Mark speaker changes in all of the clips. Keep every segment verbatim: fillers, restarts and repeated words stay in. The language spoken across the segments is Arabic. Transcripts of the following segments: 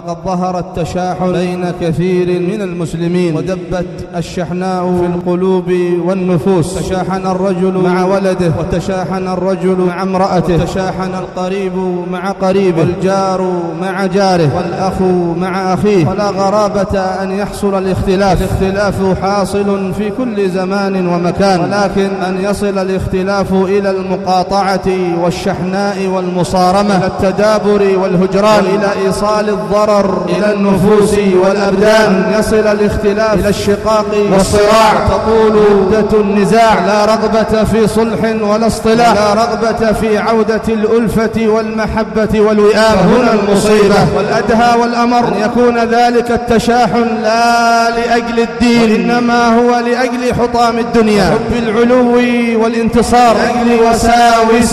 Speaker 1: لقد ظهر التشاحن بين كثير من المسلمين، ودبت الشحناء في القلوب والنفوس. تشاحن الرجل مع ولده، وتشاحن الرجل مع امرأته، وتشاحن القريب مع قريبه، والجار مع جاره، والأخ مع أخيه. ولا غرابة أن يحصل الاختلاف. الاختلاف حاصل في كل زمان ومكان، ولكن أن يصل الاختلاف إلى المقاطعة والشحناء والمصارمة، إلى التدابر والهجران، إلى إيصال الضرر إلى النفوس والأبدان، أن يصل الاختلاف إلى الشقاق والصراع، تطول مدة النزاع، لا رغبة في صلح ولا اصطلاح، لا رغبة في عودة الألفة والمحبة والوئام. هنا المصيبة والأدهى والأمر أن يكون ذلك التشاحن لا لأجل الدين، إنما هو لأجل حطام الدنيا، حب العلو والانتصار، لأجل وساوس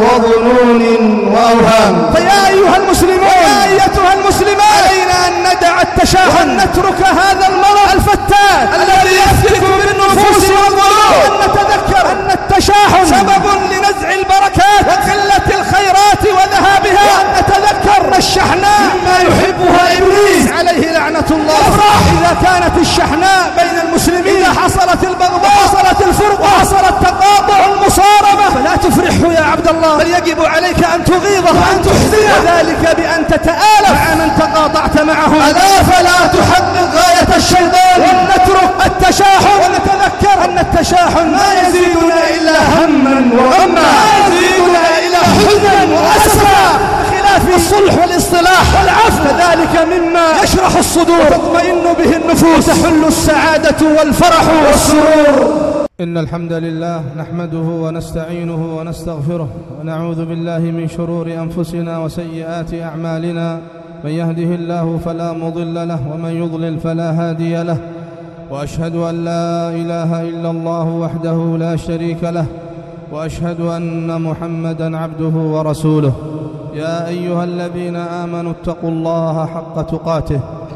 Speaker 1: وظنون وأوهام.
Speaker 2: فيا أيها المسلمون، يا أيتها المسلمات، علينا أن ندع التشاحن وأن نترك هذا المرض الفتات الذي يفتك بالنفوس والقلوب، وأن نتذكر أن التشاحن سبب لنزع البركات وقلة الخيرات وذهابها، وأن نتذكر أن الشحناء مما يحبها إبليس عليه لعنة الله. افرح إذا كانت الشحناء بين المسلمين، إذا حصلت البغضاء وحصلت الفرقة وحصل التقاطع والمصارمة، فلا تفرحه يا عبد الله، بل يجب عليك أن تغيظه وأن تحزنه، وذلك بأن تتآلف مع من تقاطعت معهم. ألا فلا تحقق غاية الشيطان، وأن نترك التشاحن ونتذكر أن التشاحن ما يزيدنا إلا هما وغما، ما يزيدنا إلا حزنا وأسفا، بخلاف الصلح والاصطلاح والعفو، كذلك مما يشرح الصدور وتطمئن به النفوس، تحل السعادة والفرح والسرور.
Speaker 1: إن الحمد لله نحمده ونستعينه ونستغفره، ونعوذ بالله من شرور أنفسنا وسيئات أعمالنا. من يهده الله فلا مضل له، ومن يضلل فلا هادي له. وأشهد أن لا إله إلا الله وحده لا شريك له، وأشهد أن محمدًا عبده ورسوله. يا أيها الذين آمنوا اتقوا الله حق تقاته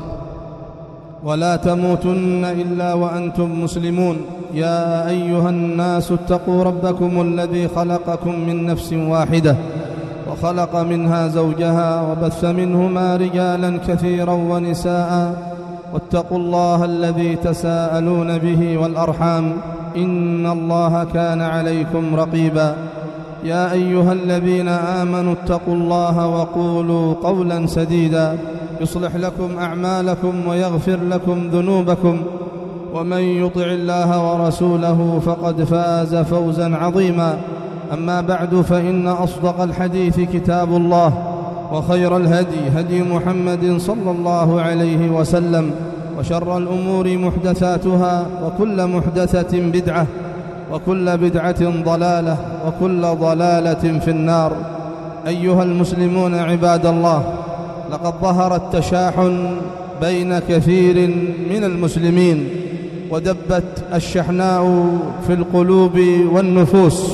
Speaker 1: ولا تموتن إلا وأنتم مسلمون. يا أيها الناس اتقوا ربكم الذي خلقكم من نفس واحدة، وخلق منها زوجها، وبث منهما رجالا كثيرا ونساء، واتقوا الله الذي تساءلون به والأرحام، إن الله كان عليكم رقيبا. يا أيها الذين آمنوا اتقوا الله وقولوا قولا سديدا يصلح لكم أعمالكم ويغفر لكم ذنوبكم، ومن يطع الله ورسوله فقد فاز فوزا عظيما. أما بعد، فإن أصدق الحديث كتاب الله، وخير الهدي هدي محمد صلى الله عليه وسلم، وشر الأمور محدثاتها، وكل محدثة بدعة، وكل بدعة ضلالة، وكل ضلالة في النار. أيها المسلمون عباد الله، لقد ظهر التشاحن بين كثير من المسلمين، ودبت الشحناء في القلوب والنفوس.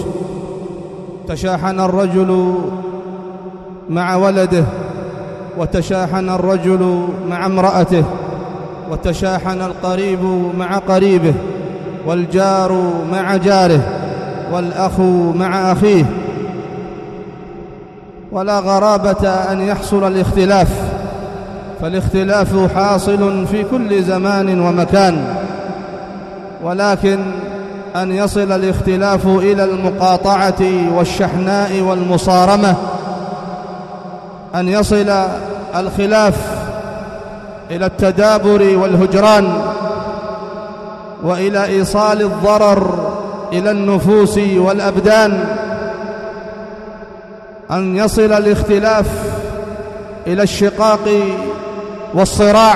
Speaker 1: تشاحن الرجل مع ولده، وتشاحن الرجل مع امرأته، وتشاحن القريب مع قريبه، والجار مع جاره، والأخ مع أخيه. ولا غرابة أن يحصل الاختلاف، فالاختلاف حاصل في كل زمان ومكان، ولكن أن يصل الاختلاف إلى المقاطعة والشحناء والمصارمة، أن يصل الخلاف إلى التدابر والهجران، وإلى إيصال الضرر إلى النفوس والأبدان، أن يصل الاختلاف إلى الشقاق والصراع،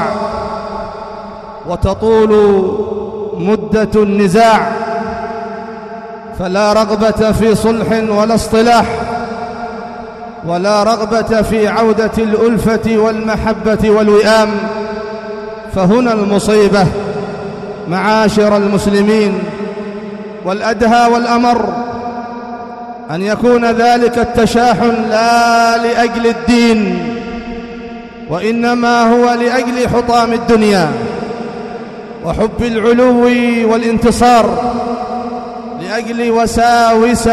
Speaker 1: وتطول مدة النزاع، فلا رغبة في صلح ولا اصطلاح، ولا رغبة في عودة الألفة والمحبة والوئام. فهنا المصيبة معاشر المسلمين، والأدهى والأمر أن يكون ذلك التشاحن لا لأجل الدين، وإنما هو لأجل حطام الدنيا وحب العلو والانتصار، لأجل وساوس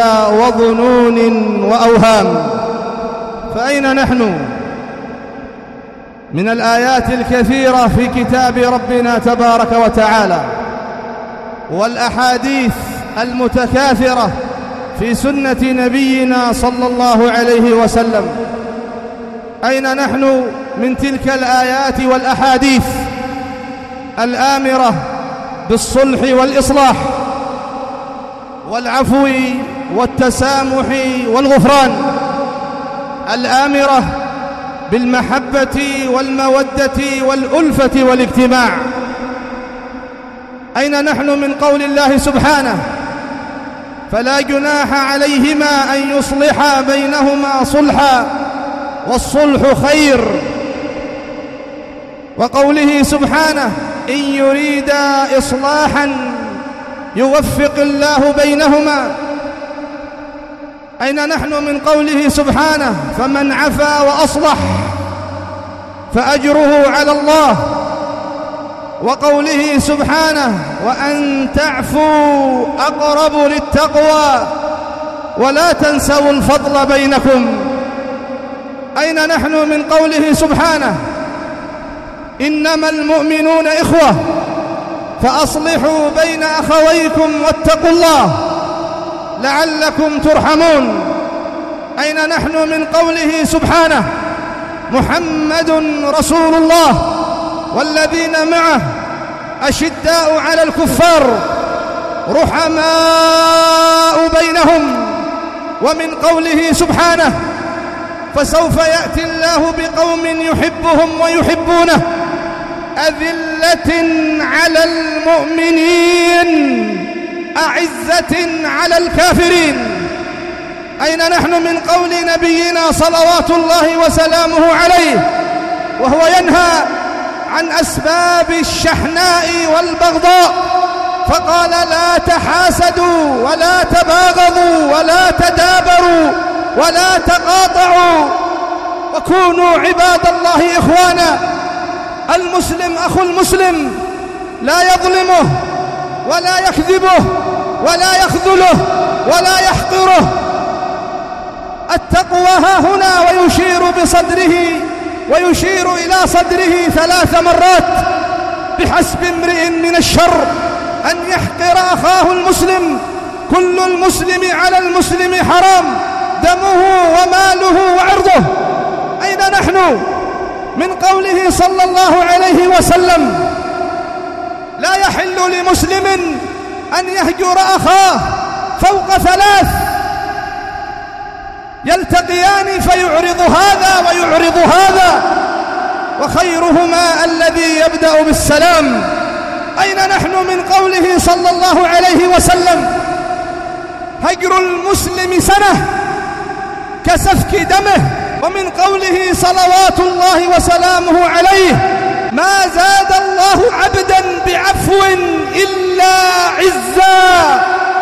Speaker 1: وظنون وأوهام. فأين نحن من الآيات الكثيرة في كتاب ربنا تبارك وتعالى، والأحاديث المتكاثرة في سنة نبينا صلى الله عليه وسلم. أين نحن من تلك الآيات والأحاديث الآمرة بالصلح والإصلاح والعفو والتسامح والغفران، الآمرة بالمحبة والمودة والألفة والاجتماع؟ أين نحن من قول الله سبحانه: فلا جناح عليهما أن يصلحا بينهما صلحا والصلح خير، وقوله سبحانه: إن يريدا إصلاحا يوفق الله بينهما؟ أين نحن من قوله سبحانه: فمن عفا وأصلح فأجره على الله؟ وقوله سبحانه: وأن تعفوا أقرب للتقوى ولا تنسوا الفضل بينكم؟ أين نحن من قوله سبحانه: إنما المؤمنون إخوة فأصلحوا بين أخويكم واتقوا الله لعلكم ترحمون؟ أين نحن من قوله سبحانه: محمد رسول الله والذين معه أشداء على الكفار رحماء بينهم؟ ومن قوله سبحانه: فسوف يأتي الله بقوم يحبهم ويحبونه أذلة على المؤمنين أعزة على الكافرين؟ أين نحن من قول نبينا صلوات الله وسلامه عليه وهو ينهى عن أسباب الشحناء والبغضاء، فقال: لا تحاسدوا ولا تباغضوا ولا تدابروا ولا تقاطعوا وكونوا عباد الله إخوانا. المسلم أخو المسلم لا يظلمه ولا يكذبه ولا يخذله ولا يحقره. التقوى ها هنا، ويشير بصدره ويشير إلى صدره ثلاث مرات: بحسب امرئ من الشر أن يحقر أخاه المسلم، كل المسلم على المسلم حرام، دمه وماله وعرضه. أين نحن من قوله صلى الله عليه وسلم: لا يحل لمسلم أن يهجر أخاه فوق ثلاث، يلتقيان فيعرض هذا ويعرض هذا، وخيرهما الذي يبدأ بالسلام. أين نحن من قوله صلى الله عليه وسلم: هجر المسلم سنة كسفك دمه؟ ومن قوله صلوات الله وسلامه عليه: ما زاد الله عبدا بعفو إلا عزا.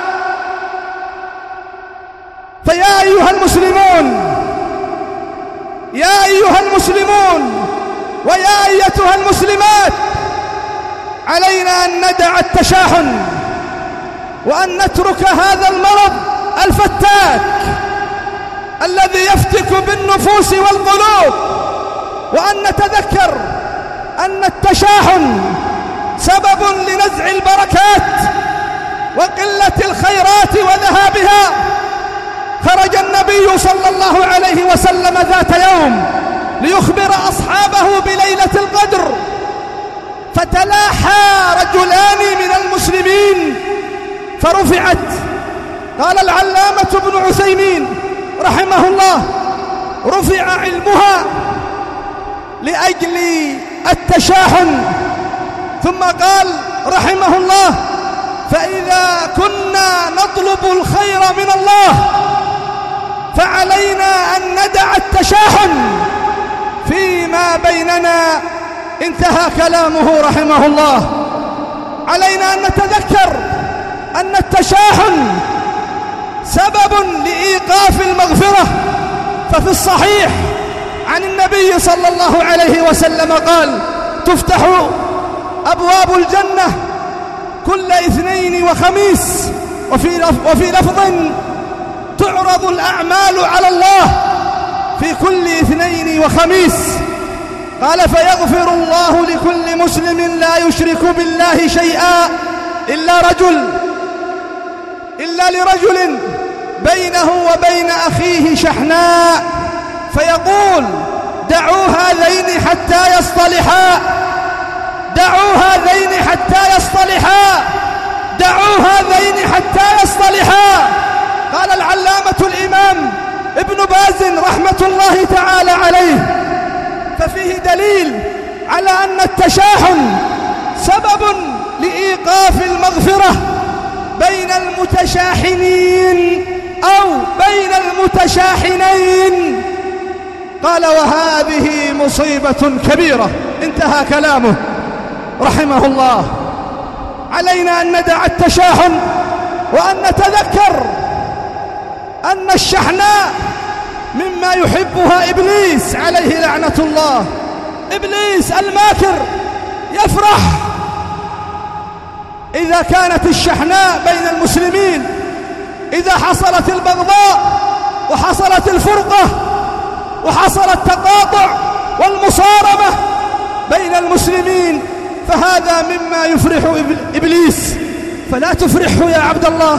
Speaker 1: فيا أيها المسلمون، يا أيها المسلمون ويا أيتها المسلمات، علينا أن ندع التشاحن وأن نترك هذا المرض الفتاك الذي يفتك بالنفوس والقلوب، وأن نتذكر أن التشاحن سبب لنزع البركات وقلة الخيرات وذهابها. خرج النبي صلى الله عليه وسلم ذات يوم ليخبر أصحابه بليلة القدر، فتلاحى رجلان من المسلمين فرفعت. قال العلامة ابن عثيمين رحمه الله: رفع علمها لأجل التشاحن. ثم قال رحمه الله: فإذا كنا نطلب الخير من الله فعلينا أن ندع التشاحن فيما بيننا. انتهى كلامه رحمه الله. علينا أن نتذكر أن التشاحن سبب لإيقاف المغفرة. ففي الصحيح عن النبي صلى الله عليه وسلم قال: تفتح أبواب الجنة كل اثنين وخميس، وفي وفي لفظ: تعرض الأعمال على الله في كل اثنين وخميس.
Speaker 2: قال فيغفر الله لكل مسلم لا يشرك بالله شيئا إلا رجل إلا لرجل بينه وبين أخيه شحناء فيقول دعوا هذين حتى يصطلحا دعوا هذين حتى يصطلحا دعوا هذين حتى يصطلحا. قال العلامة الإمام ابن باز رحمة الله تعالى عليه ففيه دليل على أن التشاحن سبب لإيقاف المغفرة بين المتشاحنين أو بين المتشاحنين. قال وهذه مصيبة كبيرة. انتهى كلامه رحمه الله. علينا أن ندع التشاحن وأن نتذكر أن الشحناء مما يحبها إبليس عليه لعنة الله. إبليس الماكر يفرح إذا كانت الشحناء بين المسلمين، إذا حصلت البغضاء وحصلت الفرقة وحصل التقاطع والمصارمة بين المسلمين، فهذا مما يفرح إبليس. فلا تفرحه يا عبد الله،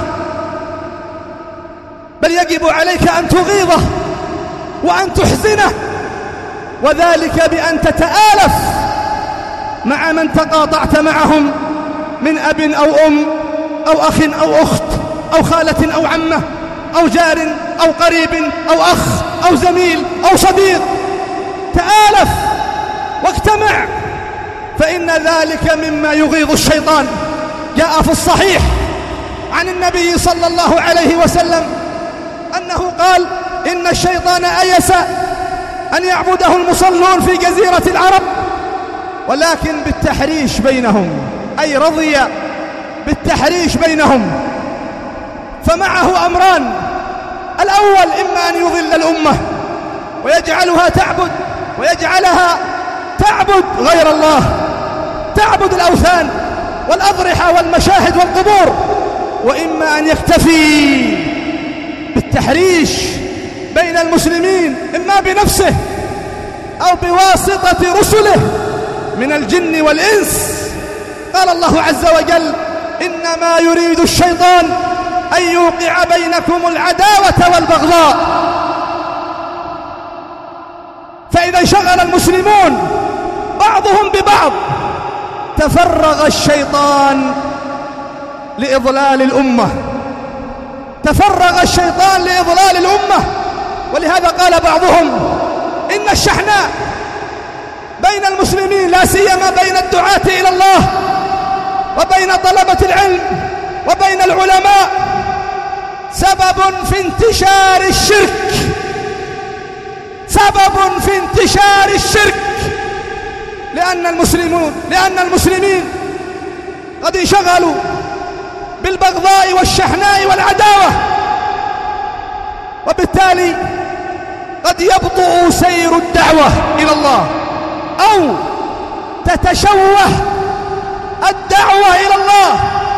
Speaker 2: بل يجب عليك أن تغيظه وأن تحزنه، وذلك بأن تتآلف مع من تقاطعت معهم من أب أو أم أو أخ أو أخت أو خالة أو عمة أو جار أو قريب أو أخ أو زميل أو صديق. تآلف واجتمع، فإن ذلك مما يغيظ الشيطان. جاء في الصحيح عن النبي صلى الله عليه وسلم أنه قال إن الشيطان أيس أن يعبده المصلون في جزيرة العرب، ولكن بالتحريش بينهم، أي رضي بالتحريش بينهم. فمعه أمران: الأول إما أن يضل الأمة ويجعلها تعبد ويجعلها تعبد غير الله، تعبد الأوثان والأضرحة والمشاهد والقبور، وإما أن يكتفي بالتحريش بين المسلمين إما بنفسه أو بواسطة رسله من الجن والإنس. قال الله عز وجل: إنما يريد الشيطان أن يوقع بينكم العداوة والبغضاء. فإذا انشغل المسلمون بعضهم ببعض تفرغ الشيطان لإضلال الأمة، تفرغ الشيطان لإضلال الأمة. ولهذا قال بعضهم إن الشحناء بين المسلمين لا سيما بين الدعاة إلى الله وبين طلبة العلم وبين العلماء سبب في انتشار الشرك، سبب في انتشار الشرك، لأن المسلمون لأن المسلمين قد انشغلوا بالبغضاء والشحناء والعداوة، وبالتالي قد يبطئ سير الدعوة إلى الله أو تتشوه الدعوة إلى الله،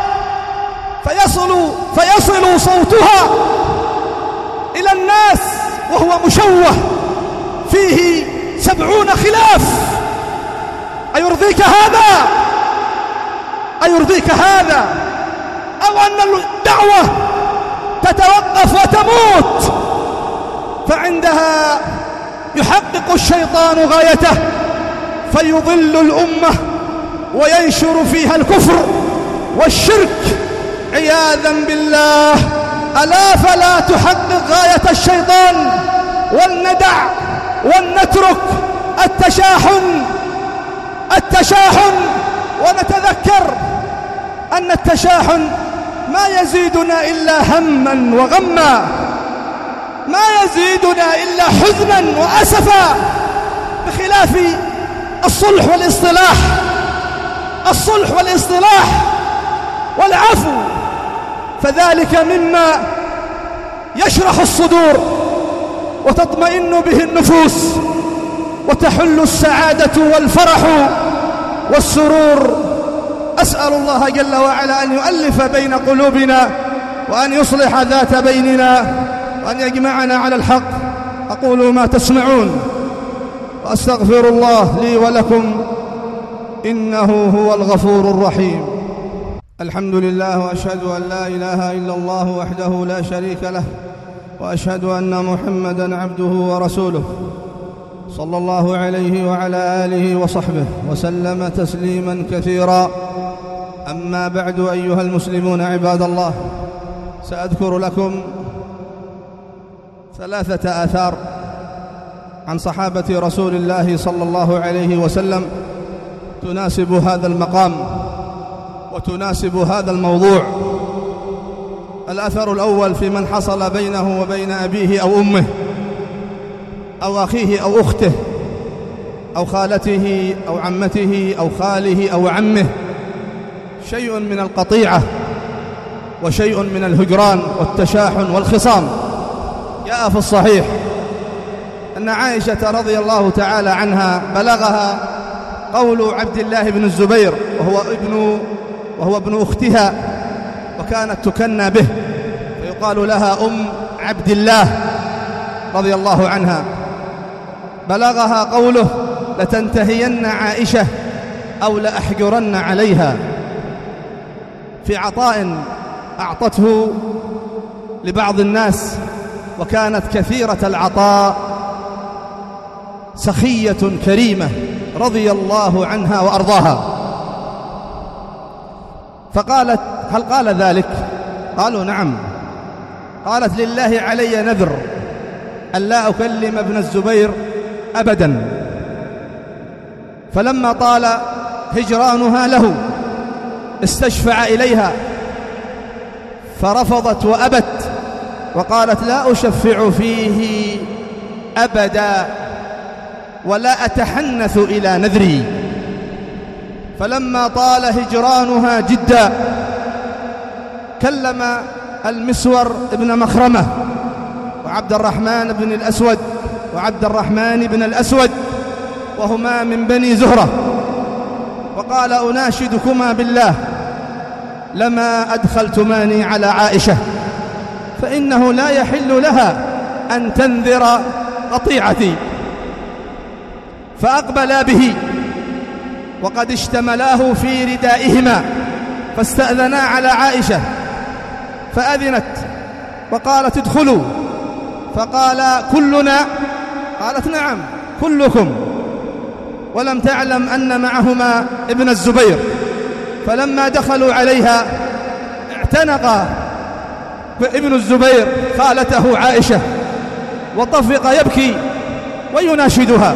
Speaker 2: فيصل فيصل صوتها إلى الناس وهو مشوه فيه سبعون خلاف. أيرضيك هذا؟ أيرضيك هذا؟ أو أن الدعوة تتوقف وتموت، فعندها يحقق الشيطان غايته فيضل الأمة وينشر فيها الكفر والشرك عياذا بالله. ألا فلا تحقق غاية الشيطان، ولندع ولنترك التشاحن التشاحن ونتذكر أن التشاحن ما يزيدنا إلا هما وغما، ما يزيدنا إلا حزنا وأسفا، بخلاف الصلح والاصطلاح الصلح والاصطلاح والعفو، فذلك مما يشرح الصدور وتطمئن به النفوس وتحل السعادة والفرح والسرور. أسأل الله جل وعلا أن يؤلف بين قلوبنا وأن يصلح ذات بيننا وأن يجمعنا على الحق. أقول ما تسمعون
Speaker 1: وأستغفر الله لي ولكم إنه هو الغفور الرحيم. الحمد لله، وأشهد أن لا إله إلا الله وحده لا شريك له، وأشهد أن محمدًا عبده ورسوله، صلى الله عليه وعلى آله وصحبه وسلم تسليمًا كثيرا. أما بعد، أيها المسلمون عباد الله، سأذكر لكم ثلاثة آثار عن صحابة رسول الله صلى الله عليه وسلم تناسب هذا المقام وتناسب هذا الموضوع. الأثر الأول في من حصل بينه وبين أبيه أو أمه أو أخيه أو أخته أو خالته أو عمته أو خاله أو عمه شيء من القطيعة وشيء من الهجران والتشاحن والخصام. جاء في الصحيح أن عائشة رضي الله تعالى عنها بلغها قول عبد الله بن الزبير وهو ابن وهو ابن أختها، وكانت تكنى به، فيقال لها أم عبد الله رضي الله عنها. بلغها قوله: لتنتهين عائشة أو لأحجرن عليها، في عطاء أعطته لبعض الناس، وكانت كثيرة العطاء سخية كريمة رضي الله عنها وأرضاها. فقالت: هل قال ذلك؟ قالوا: نعم. قالت: لله علي نذر ألا أكلم ابن الزبير أبدا. فلما طال هجرانها له استشفع إليها فرفضت وأبت، وقالت: لا أشفع فيه أبدا ولا أتحنث إلى نذري. فلما طال هجرانها جدا كلم المسور ابن مخرمة وعبد الرحمن بن الأسود وعبد الرحمن بن الأسود، وهما من بني زهرة، وقال: أناشدكما بالله لما أدخلتماني على عائشة، فإنه لا يحل لها أن تنذر قطيعتي. فأقبلا به وقد اشتملاه في ردائهما، فاستأذنا على عائشة فأذنت وقالت: ادخلوا. فقال: كلنا؟ قالت: نعم كلكم. ولم تعلم أن معهما ابن الزبير. فلما دخلوا عليها اعتنق ابن الزبير خالته عائشة وطفق يبكي ويناشدها،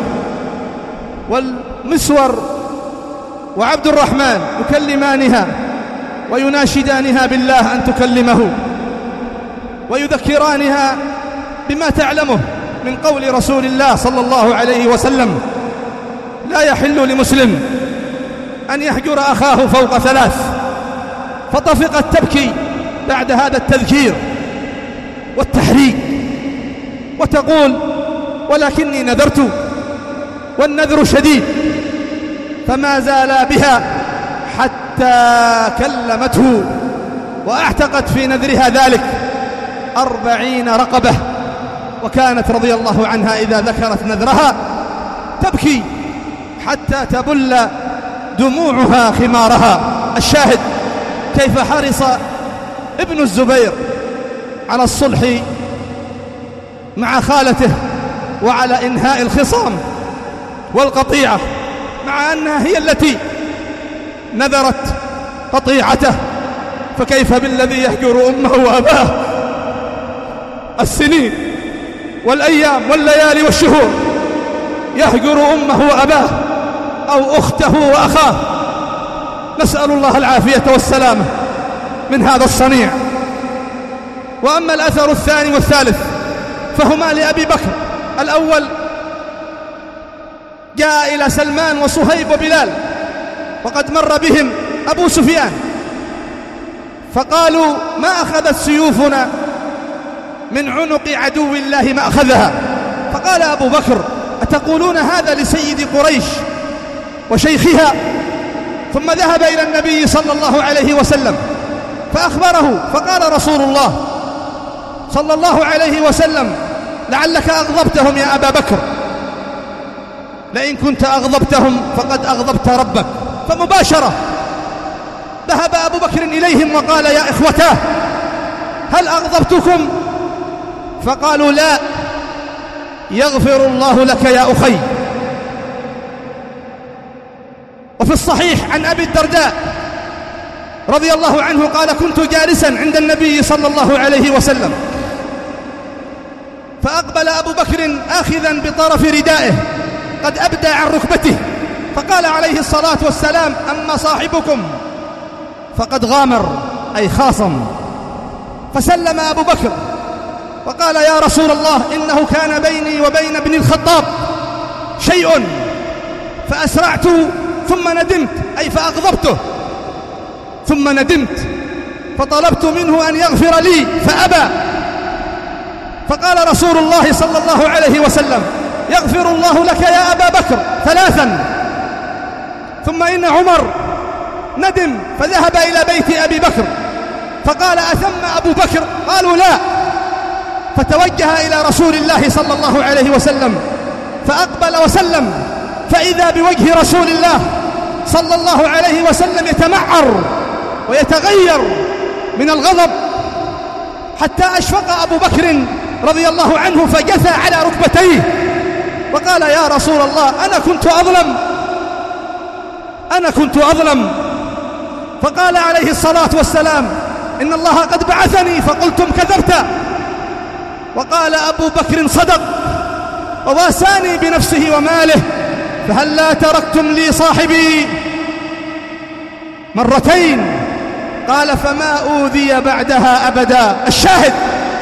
Speaker 1: والمسور وعبد الرحمن يكلمانها ويناشدانها بالله أن تكلمه، ويذكرانها بما تعلمه من قول رسول الله صلى الله عليه وسلم: لا يحل لمسلم أن يهجر أخاه فوق ثلاث. فطفقت تبكي بعد هذا التذكير والتحريك وتقول: ولكني نذرت، والنذر شديد. فما زالا بها حتى كلمته، وأعتقت في نذرها ذلك أربعين رقبة. وكانت رضي الله عنها إذا ذكرت نذرها تبكي حتى تبل دموعها خمارها. الشاهد كيف حرص ابن الزبير على الصلح مع خالته وعلى إنهاء الخصام والقطيعة، مع أنها هي التي نذرت قطيعته. فكيف بالذي يهجر أمه وأباه السنين والأيام والليالي والشهور، يهجر أمه وأباه أو أخته وأخاه. نسأل الله العافية والسلامة من هذا الصنيع. وأما الأثر الثاني والثالث فهما لأبي بكر. الأول جاء إلى سلمان وصهيب وبلال وقد مر بهم أبو سفيان، فقالوا: ما أخذت سيوفنا من عنق عدو الله ما أخذها. فقال أبو بكر: أتقولون هذا لسيد قريش وشيخها؟ ثم ذهب إلى النبي صلى الله عليه وسلم فأخبره، فقال رسول الله صلى الله عليه وسلم: لعلك أغضبتهم يا أبا بكر.
Speaker 2: لئن كنت أغضبتهم فقد أغضبت ربك. فمباشرة ذهب أبو بكر إليهم وقال يا إخوتاه هل أغضبتكم؟ فقالوا لا. يغفر الله لك يا أخي. وفي الصحيح عن أبي الدرداء رضي الله عنه قال كنت جالسا عند النبي صلى الله عليه وسلم فأقبل أبو بكر آخذا بطرف ردائه قد أبدى عن ركبته، فقال عليه الصلاة والسلام أما صاحبكم فقد غامر أي خاصم. فسلم أبو بكر وقال يا رسول الله إنه كان بيني وبين ابن الخطاب شيء فأسرعت ثم ندمت أي فأغضبته ثم ندمت فطلبت منه أن يغفر لي فأبى. فقال رسول الله صلى الله عليه وسلم يغفر الله لك يا أبا بكر ثلاثا. ثم إن عمر ندم فذهب إلى بيت أبي بكر فقال أثم أبو بكر؟ قالوا لا. فتوجه إلى رسول الله صلى الله عليه وسلم فأقبل وسلم فإذا بوجه رسول الله صلى الله عليه وسلم يتمعر ويتغير من الغضب حتى أشفق أبو بكر رضي الله عنه فجثى على ركبتيه وقال يا رسول الله أنا كنت أظلم أنا كنت أظلم. فقال عليه الصلاة والسلام إن الله قد بعثني فقلتم كذبت. وقال أبو بكر صدق وواساني بنفسه وماله فهل لا تركتم لي صاحبي مرتين. قال فما أوذي بعدها أبدا. الشاهد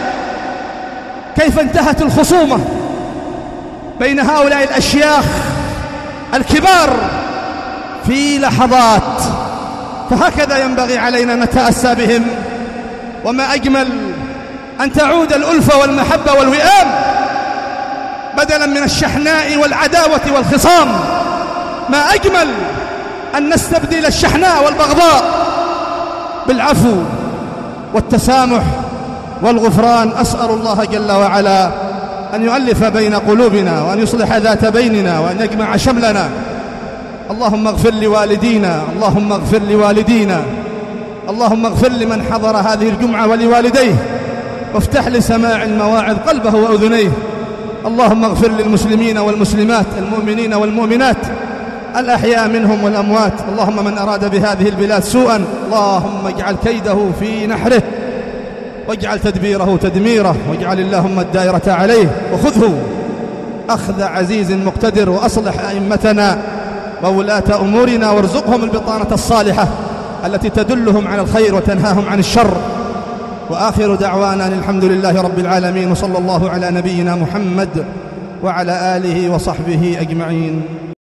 Speaker 2: كيف انتهت الخصومة بين هؤلاء الأشياخ الكبار في لحظات. فهكذا ينبغي علينا أن نتأسى بهم. وما أجمل أن تعود الألفة والمحبة والوئام بدلا من الشحناء والعداوة والخصام. ما أجمل أن نستبدل الشحناء والبغضاء بالعفو والتسامح والغفران. أسأل الله جل وعلا أن يؤلف بين قلوبنا وأن يصلح ذات بيننا وأن يجمع شملنا. اللهم اغفر لوالدينا اللهم اغفر لوالدينا اللهم اغفر لمن حضر هذه الجمعة ولوالديه وافتح لسماع المواعظ قلبه وأذنيه. اللهم اغفر للمسلمين والمسلمات المؤمنين والمؤمنات الأحياء منهم والأموات. اللهم من أراد بهذه البلاد سوءا اللهم اجعل كيده في نحره واجعل تدبيره تدميره واجعل اللهم الدائرة عليه وخذه أخذ عزيز مقتدر. وأصلح أئمتنا وولاة أمورنا وارزقهم البطانة الصالحة التي تدلهم على الخير وتنهاهم عن الشر. وآخر دعوانا الحمد لله رب العالمين وصلى الله على نبينا محمد وعلى آله وصحبه أجمعين.